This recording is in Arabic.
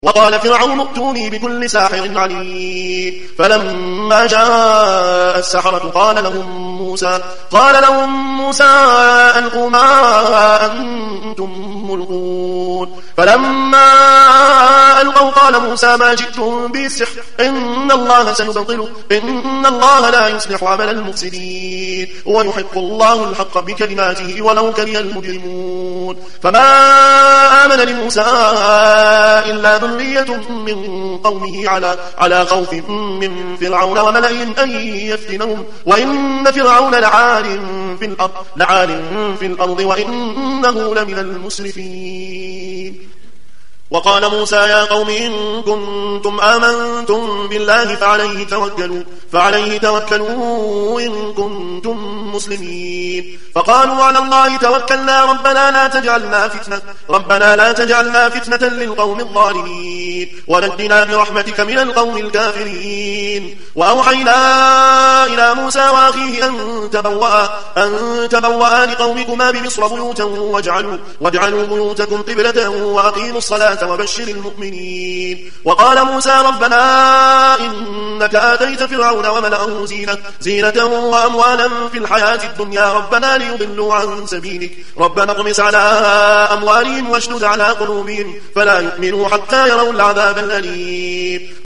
وقال فرعون ائتوني بكل ساحر عليم. فلما جاء السحرة قال لهم موسى ألقوا ما أنتم ملقون. فلما ألقوا قال موسى ما جئتم به السحر إن الله سيبطله إن الله لا يصلح عمل المفسدين ويحق الله الحق بكلماته ولو كره المجرمون. فما آمن لموسى إلا ذرية من قومه على خوف من فرعون وملئهم أن يفتنهم وإن فرعون لعال في الأرض وإنه لمن المسرفين. وقال موسى يا قوم إن كنتم آمنتم بالله فعليه توكلوا إن كنتم مسلمين. فقالوا على الله توكلنا ربنا لا تجعلنا فتنة للقوم الظالمين ونجنا برحمتك من القوم الكافرين. وأوحينا إلى موسى وأخيه أن تبوأ لقومكما بمصر بيوتا واجعلوا بيوتكم قبلة وأقيموا الصلاة وبشر المؤمنين. وقال موسى ربنا إنك آتيت فرعون وملأه زينة وأموالا في الحياة الدنيا ربنا ليضلوا عن سبيلك ربنا اطمس على أموالهم واشدد على قلوبهم فلا يؤمنوا حتى يروا العذاب الأليم.